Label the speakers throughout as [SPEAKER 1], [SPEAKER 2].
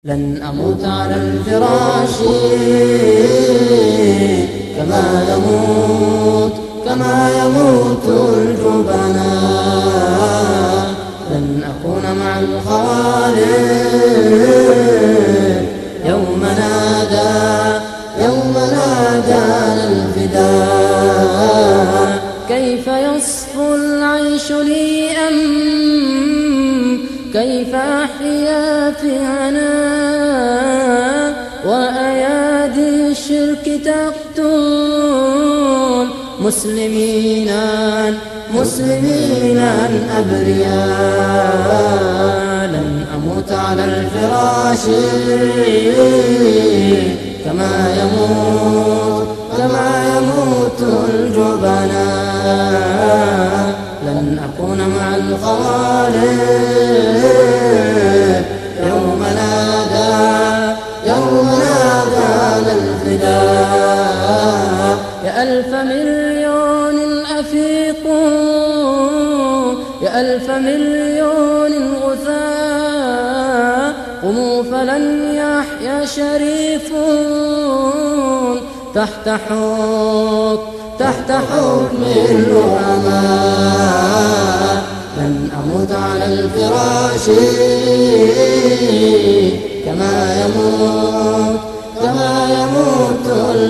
[SPEAKER 1] لن أموت على الفراش كما يموت الجبناء. لن أكون مع الخالق يوم نادانا الفداء. كيف يصفو العيش لي كيف أحيا في عناء وأيادي الشرك تقتل مسلمينا أبرياء. لن أموت على الفراش كما يموت الجبناء. لن أكون مع الخالق يوم نادانا الفداء. يا ألف مليون أفيقوا، يا ألف مليون غثاء، قوموا فلن يحيا شريف تحت حكم الرحماء. لن أموت على الفراش كما يموت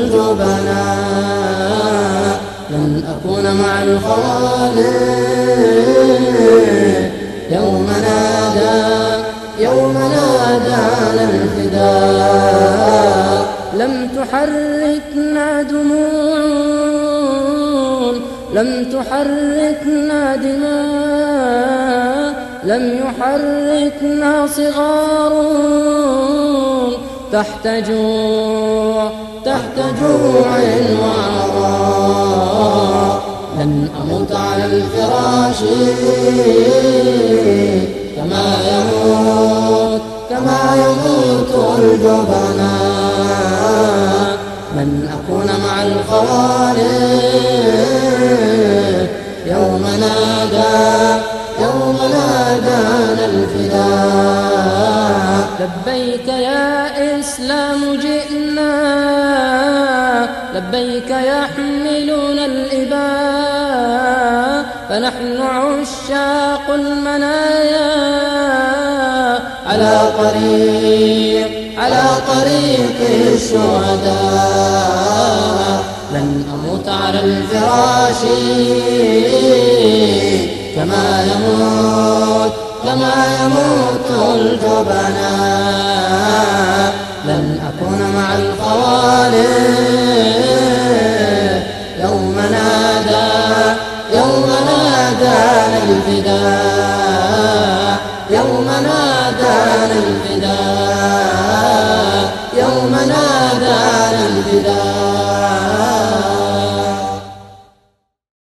[SPEAKER 1] الجبناء. لن أكون مع الخالق يوم نادانا الفداء. لم تحركنا دموع، لم تحركنا دماء، لم يحركنا صغار تحت جوع وعراء. لن أموت على الفراش كما يموت الجبناء. لن أكون مع الخالق يوم نادانا الفداء. لبيك يا إسلام جئنا، لبيك يحملون الإباء، فنحن عشاق المنايا على طريق الشهداء. لن أموت على الفراش كما يموت الجبناء. لن أكون مع الخوالق يوم نادانا الفداء. يوم نادانا الفداء.